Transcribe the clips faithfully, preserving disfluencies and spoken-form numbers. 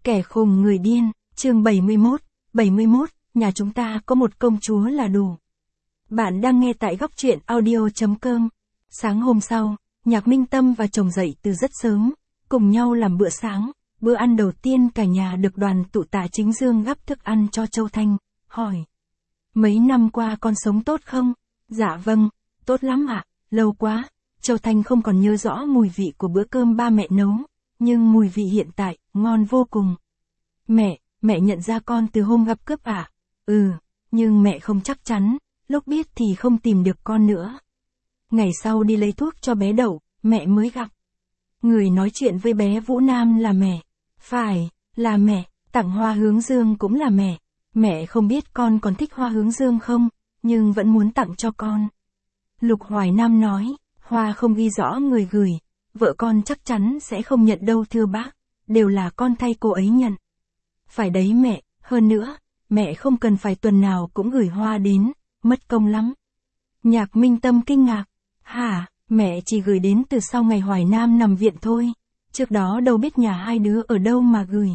Kẻ khùng người điên, chương bảy mươi mốt, bảy mươi mốt, nhà chúng ta có một công chúa là đủ. Bạn đang nghe tại góc truyện audio chấm com. Sáng hôm sau, Nhạc Minh Tâm và chồng dậy từ rất sớm, cùng nhau làm bữa sáng. Bữa ăn đầu tiên cả nhà được đoàn tụ Tạ Chính Dương gắp thức ăn cho Châu Thanh, hỏi. Mấy năm qua con sống tốt không? Dạ vâng, tốt lắm ạ, lâu quá. Châu Thanh không còn nhớ rõ mùi vị của bữa cơm ba mẹ nấu, nhưng mùi vị hiện tại, ngon vô cùng. Mẹ, mẹ nhận ra con từ hôm gặp cướp à? Ừ, nhưng mẹ không chắc chắn, lúc biết thì không tìm được con nữa. Ngày sau đi lấy thuốc cho bé Đậu, mẹ mới gặp. Người nói chuyện với bé Vũ Nam là mẹ. Phải, là mẹ, tặng hoa hướng dương cũng là mẹ. Mẹ không biết con còn thích hoa hướng dương không, nhưng vẫn muốn tặng cho con. Lục Hoài Nam nói, hoa không ghi rõ người gửi, vợ con chắc chắn sẽ không nhận đâu thưa bác, đều là con thay cô ấy nhận. Phải đấy mẹ, hơn nữa, mẹ không cần phải tuần nào cũng gửi hoa đến, mất công lắm. Nhạc Minh Tâm kinh ngạc, hả, mẹ chỉ gửi đến từ sau ngày Hoài Nam nằm viện thôi, trước đó đâu biết nhà hai đứa ở đâu mà gửi.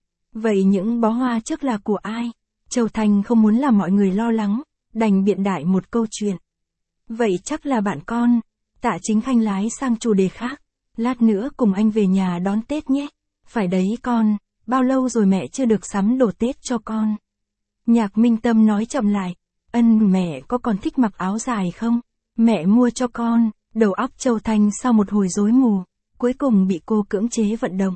Vậy những bó hoa trước là của ai? Châu Thanh không muốn làm mọi người lo lắng, đành biện đại một câu chuyện. Vậy chắc là bạn con. Tạ Chính Khanh lái sang chủ đề khác. Lát nữa cùng anh về nhà đón Tết nhé. Phải đấy con, bao lâu rồi mẹ chưa được sắm đồ Tết cho con. Nhạc Minh Tâm nói chậm lại, ân mẹ có còn thích mặc áo dài không? Mẹ mua cho con. Đầu óc Châu Thanh sau một hồi rối mù, cuối cùng bị cô cưỡng chế vận động.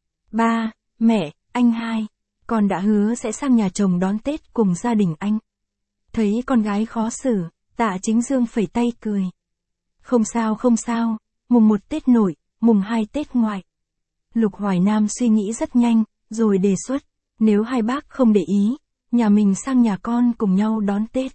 Ba, mẹ, anh hai, con đã hứa sẽ sang nhà chồng đón Tết cùng gia đình anh. Thấy con gái khó xử, Tạ Chính Dương phẩy tay cười. Không sao không sao, mùng một Tết nội, mùng hai Tết ngoại. Lục Hoài Nam suy nghĩ rất nhanh, rồi đề xuất, nếu hai bác không để ý, nhà mình sang nhà con cùng nhau đón Tết.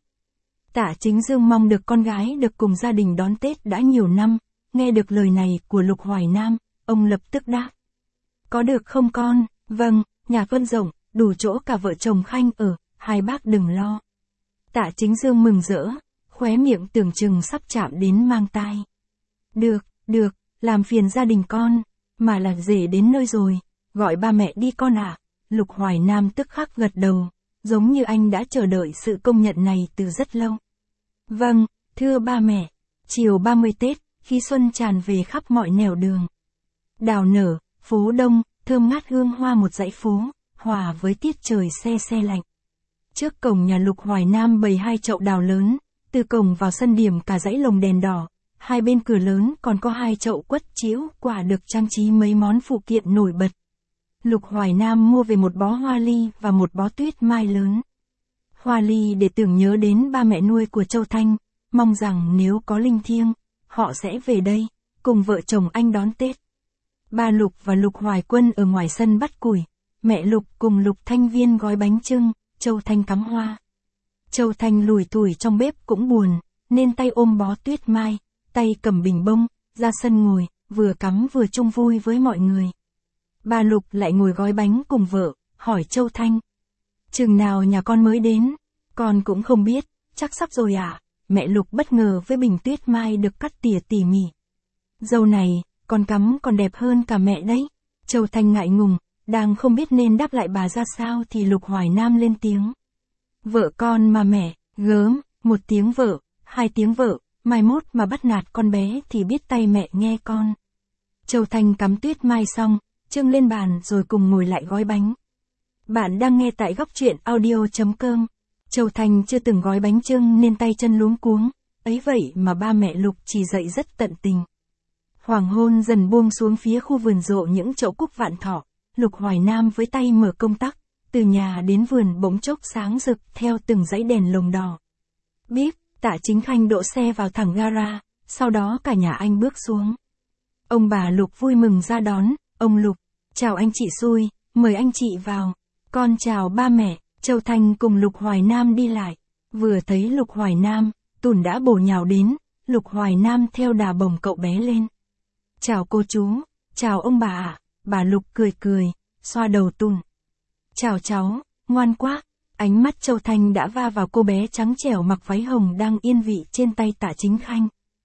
Tạ Chính Dương mong được con gái được cùng gia đình đón Tết đã nhiều năm, nghe được lời này của Lục Hoài Nam, ông lập tức đáp. Có được không con? Vâng, nhà con rộng, đủ chỗ cả vợ chồng Khanh ở, hai bác đừng lo. Tạ Chính Dương mừng rỡ, khóe miệng tưởng chừng sắp chạm đến mang tai. Được, được, làm phiền gia đình con, mà là rể đến nơi rồi, gọi ba mẹ đi con ạ. À. Lục Hoài Nam tức khắc gật đầu, giống như anh đã chờ đợi sự công nhận này từ rất lâu. Vâng, thưa ba mẹ, chiều ba mươi Tết, khi xuân tràn về khắp mọi nẻo đường. Đào nở, phố đông, thơm ngát hương hoa một dãy phố, hòa với tiết trời se se lạnh. Trước cổng nhà Lục Hoài Nam bày hai chậu đào lớn, từ cổng vào sân điểm cả dãy lồng đèn đỏ, hai bên cửa lớn còn có hai chậu quất chiếu quả được trang trí mấy món phụ kiện nổi bật. Lục Hoài Nam mua về một bó hoa ly và một bó tuyết mai lớn. Hoa ly để tưởng nhớ đến ba mẹ nuôi của Châu Thanh, mong rằng nếu có linh thiêng, họ sẽ về đây, cùng vợ chồng anh đón Tết. Ba Lục và Lục Hoài Quân ở ngoài sân bắt củi, mẹ Lục cùng Lục Thanh Viên gói bánh chưng, Châu Thanh cắm hoa. Châu Thanh lủi thủi trong bếp cũng buồn, nên tay ôm bó tuyết mai, tay cầm bình bông, ra sân ngồi, vừa cắm vừa chung vui với mọi người. Bà Lục lại ngồi gói bánh cùng vợ, hỏi Châu Thanh. Chừng nào nhà con mới đến? Con cũng không biết, chắc sắp rồi à? Mẹ Lục bất ngờ với bình tuyết mai được cắt tỉa tỉ mỉ. Dâu này, con cắm còn đẹp hơn cả mẹ đấy. Châu Thanh ngại ngùng, đang không biết nên đáp lại bà ra sao thì Lục Hoài Nam lên tiếng. Vợ con mà mẹ, gớm, một tiếng vợ, hai tiếng vợ, mai mốt mà bắt nạt con bé thì biết tay mẹ nghe con. Châu Thanh cắm tuyết mai xong, trưng lên bàn rồi cùng ngồi lại gói bánh. Bạn đang nghe tại góc truyện audio chấm com. Châu Thanh chưa từng gói bánh chưng nên tay chân luống cuống, ấy vậy mà ba mẹ Lục chỉ dạy rất tận tình. Hoàng hôn dần buông xuống phía khu vườn rộ những chậu cúc vạn thọ, Lục Hoài Nam với tay mở công tắc, từ nhà đến vườn bỗng chốc sáng rực theo từng dãy đèn lồng đỏ. Bíp, Tạ Chính Khanh đỗ xe vào thẳng gara, sau đó cả nhà anh bước xuống. Ông bà Lục vui mừng ra đón, ông Lục, chào anh chị xui, mời anh chị vào. Con chào ba mẹ. Châu Thanh cùng Lục Hoài Nam đi lại, vừa thấy Lục Hoài Nam, Tùn đã bổ nhào đến, Lục Hoài Nam theo đà bồng cậu bé lên. Chào cô chú, chào ông bà ạ, bà Lục cười cười, xoa đầu Tùn. Chào cháu, ngoan quá, ánh mắt Châu Thanh đã va vào cô bé trắng trẻo mặc váy hồng đang yên vị trên tay Tạ Chính Khanh.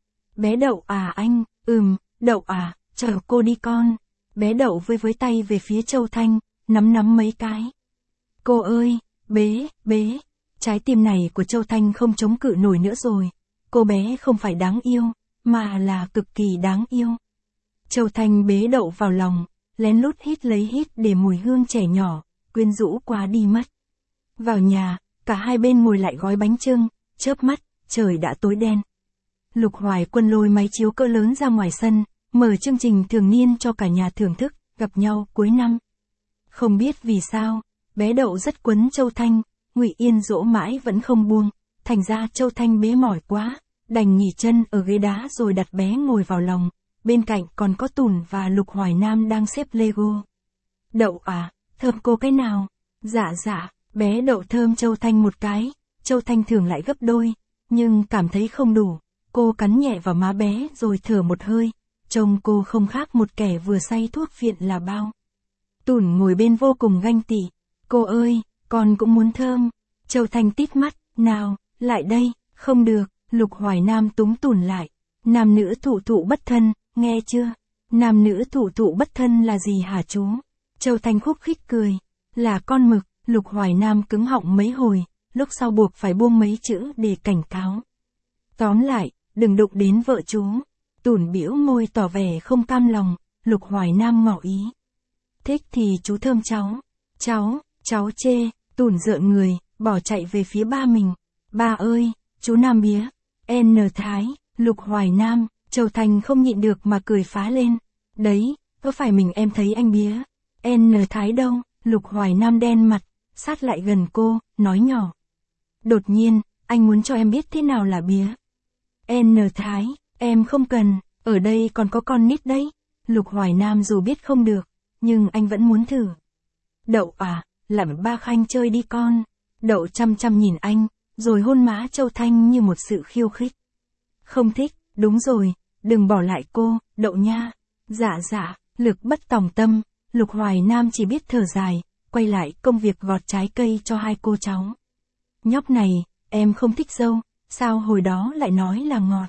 Bé Đậu à anh, ừm, Đậu à, chờ cô đi con. Bé Đậu vơi với tay về phía Châu Thanh, nắm nắm mấy cái. Cô ơi, bế, bế, trái tim này của Châu Thanh không chống cự nổi nữa rồi. Cô bé không phải đáng yêu, mà là cực kỳ đáng yêu. Châu Thanh bế Đậu vào lòng, lén lút hít lấy hít để mùi hương trẻ nhỏ, quyến rũ quá đi mất. Vào nhà, cả hai bên ngồi lại gói bánh chưng, chớp mắt, trời đã tối đen. Lục Hoài Quân lôi máy chiếu cỡ lớn ra ngoài sân, mở chương trình thường niên cho cả nhà thưởng thức, gặp nhau cuối năm. Không biết vì sao, bé Đậu rất quấn Châu Thanh, Ngụy Yên dỗ mãi vẫn không buông, thành ra Châu Thanh bế mỏi quá, đành nghỉ chân ở ghế đá rồi đặt bé ngồi vào lòng, bên cạnh còn có Tùn và Lục Hoài Nam đang xếp Lego. Đậu à, thơm cô cái nào? Dạ dạ, bé Đậu thơm Châu Thanh một cái, Châu Thanh thường lại gấp đôi, nhưng cảm thấy không đủ, cô cắn nhẹ vào má bé rồi thở một hơi, trông cô không khác một kẻ vừa say thuốc viện là bao. Tùn ngồi bên vô cùng ganh tị, cô ơi, con cũng muốn thơm. Châu Thanh tít mắt, nào, lại đây, không được, Lục Hoài Nam túm Tùn lại. Nam nữ thủ thụ bất thân, nghe chưa? Nam nữ thủ thụ bất thân là gì hả chú? Châu Thanh khúc khích cười, là con mực. Lục Hoài Nam cứng họng mấy hồi, lúc sau buộc phải buông mấy chữ để cảnh cáo. Tóm lại, đừng đụng đến vợ chú. Tùn bĩu môi tỏ vẻ không cam lòng, Lục Hoài Nam ngỏ ý. Thích thì chú thơm cháu. Cháu, cháu chê, Tùn rợn người, bỏ chạy về phía ba mình. Ba ơi, chú Nam bía. N Thái, Lục Hoài Nam, Châu Thanh không nhịn được mà cười phá lên. Đấy, có phải mình em thấy anh bía. N Thái đâu, Lục Hoài Nam đen mặt, sát lại gần cô, nói nhỏ. Đột nhiên, anh muốn cho em biết thế nào là bía. N Thái, em không cần, ở đây còn có con nít đấy. Lục Hoài Nam dù biết không được, nhưng anh vẫn muốn thử. Đậu à, làm ba Khanh chơi đi con. Đậu chăm chăm nhìn anh, rồi hôn má Châu Thanh như một sự khiêu khích. Không thích, đúng rồi, đừng bỏ lại cô, Đậu nha. Dạ dạ, lực bất tòng tâm, Lục Hoài Nam chỉ biết thở dài, quay lại công việc gọt trái cây cho hai cô cháu. Nhóc này, em không thích dâu, sao hồi đó lại nói là ngọt.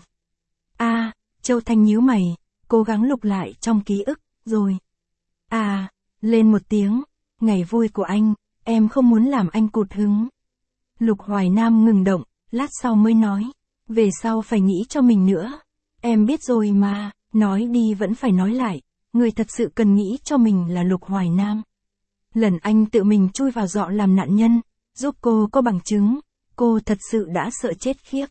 À, Châu Thanh nhíu mày, cố gắng lục lại trong ký ức, rồi. À, lên một tiếng, ngày vui của anh, em không muốn làm anh cụt hứng. Lục Hoài Nam ngừng động, lát sau mới nói, về sau phải nghĩ cho mình nữa. Em biết rồi mà, nói đi vẫn phải nói lại, người thật sự cần nghĩ cho mình là Lục Hoài Nam. Lần anh tự mình chui vào dọ làm nạn nhân, giúp cô có bằng chứng, cô thật sự đã sợ chết khiếp.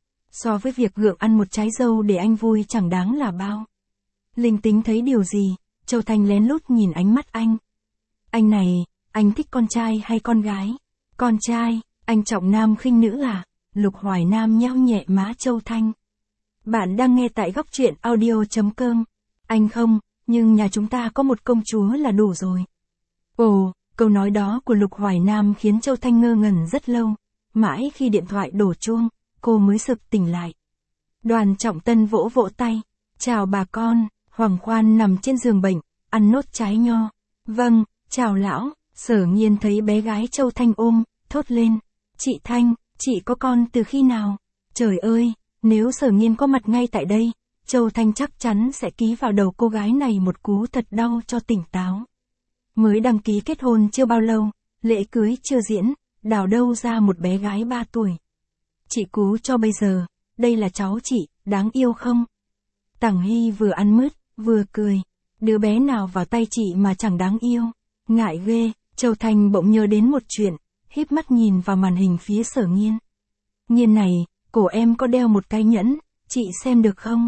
So với việc gượng ăn một trái dâu để anh vui chẳng đáng là bao. Linh tính thấy điều gì, Châu Thanh lén lút nhìn ánh mắt anh. Anh này, anh thích con trai hay con gái? Con trai, anh trọng nam khinh nữ à? Lục Hoài Nam nheo nhẹ má Châu Thanh. Bạn đang nghe tại góc truyện audio chấm com. Anh không, nhưng nhà chúng ta có một công chúa là đủ rồi. Ồ, câu nói đó của Lục Hoài Nam khiến Châu Thanh ngơ ngẩn rất lâu. Mãi khi điện thoại đổ chuông, cô mới sực tỉnh lại. Đoàn Trọng Tân vỗ vỗ tay. Chào bà con, Hoàng Khoan nằm trên giường bệnh, ăn nốt trái nho. Vâng, chào lão. Sở Nhiên thấy bé gái Châu Thanh ôm, thốt lên. Chị Thanh, chị có con từ khi nào? Trời ơi, nếu Sở Nhiên có mặt ngay tại đây, Châu Thanh chắc chắn sẽ ký vào đầu cô gái này một cú thật đau cho tỉnh táo. Mới đăng ký kết hôn chưa bao lâu, lễ cưới chưa diễn, đào đâu ra một bé gái ba tuổi. Chị cú cho bây giờ, đây là cháu chị, đáng yêu không? Tằng Hy vừa ăn mứt, vừa cười. Đứa bé nào vào tay chị mà chẳng đáng yêu. Ngại ghê, Châu Thanh bỗng nhớ đến một chuyện, híp mắt nhìn vào màn hình phía Sở Nhiên. Nhiên này, cổ em có đeo một cái nhẫn, chị xem được không?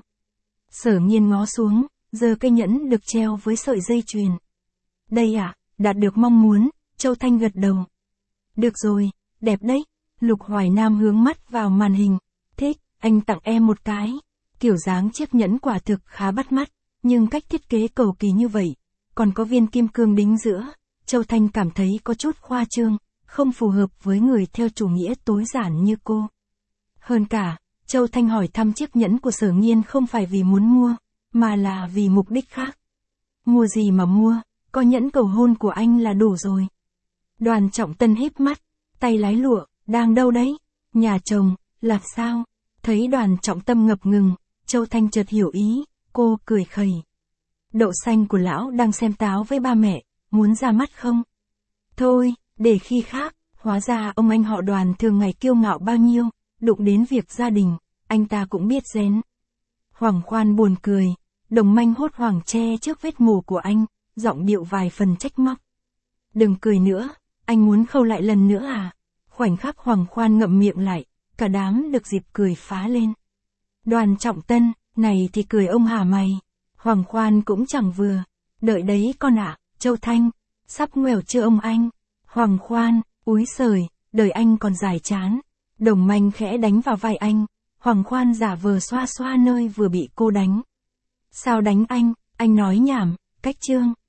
Sở Nhiên ngó xuống, giơ cây nhẫn được treo với sợi dây chuyền. Đây à, đạt được mong muốn, Châu Thanh gật đầu. Được rồi, đẹp đấy. Lục Hoài Nam hướng mắt vào màn hình. Thích, anh tặng em một cái. Kiểu dáng chiếc nhẫn quả thực khá bắt mắt, nhưng cách thiết kế cầu kỳ như vậy, còn có viên kim cương đính giữa, Châu Thanh cảm thấy có chút khoa trương, không phù hợp với người theo chủ nghĩa tối giản như cô. Hơn cả, Châu Thanh hỏi thăm chiếc nhẫn của Sở Nhiên không phải vì muốn mua, mà là vì mục đích khác. Mua gì mà mua, có nhẫn cầu hôn của anh là đủ rồi. Đoàn Trọng Tân híp mắt, tay lái lụa, đang đâu đấy? Nhà chồng, là sao? Thấy Đoàn Trọng Tâm ngập ngừng, Châu Thanh chợt hiểu ý, cô cười khẩy. Đậu xanh của lão đang xem táo với ba mẹ, muốn ra mắt không? Thôi, để khi khác, hóa ra ông anh họ Đoàn thường ngày kiêu ngạo bao nhiêu, đụng đến việc gia đình, anh ta cũng biết rén. Hoàng Khoan buồn cười, Đồng Manh hốt hoảng che trước vết mổ của anh, giọng điệu vài phần trách móc. Đừng cười nữa, anh muốn khâu lại lần nữa à? Khoảnh khắc Hoàng Khoan ngậm miệng lại, cả đám được dịp cười phá lên. Đoàn Trọng Tân, này thì cười ông hả mày? Hoàng Khoan cũng chẳng vừa. Đợi đấy con ạ, Châu Thanh, sắp ngoẻo chưa ông anh? Hoàng Khoan, úi sời, đời anh còn dài chán. Đồng Manh khẽ đánh vào vai anh, Hoàng Khoan giả vờ xoa xoa nơi vừa bị cô đánh. Sao đánh anh, anh nói nhảm, cách trương.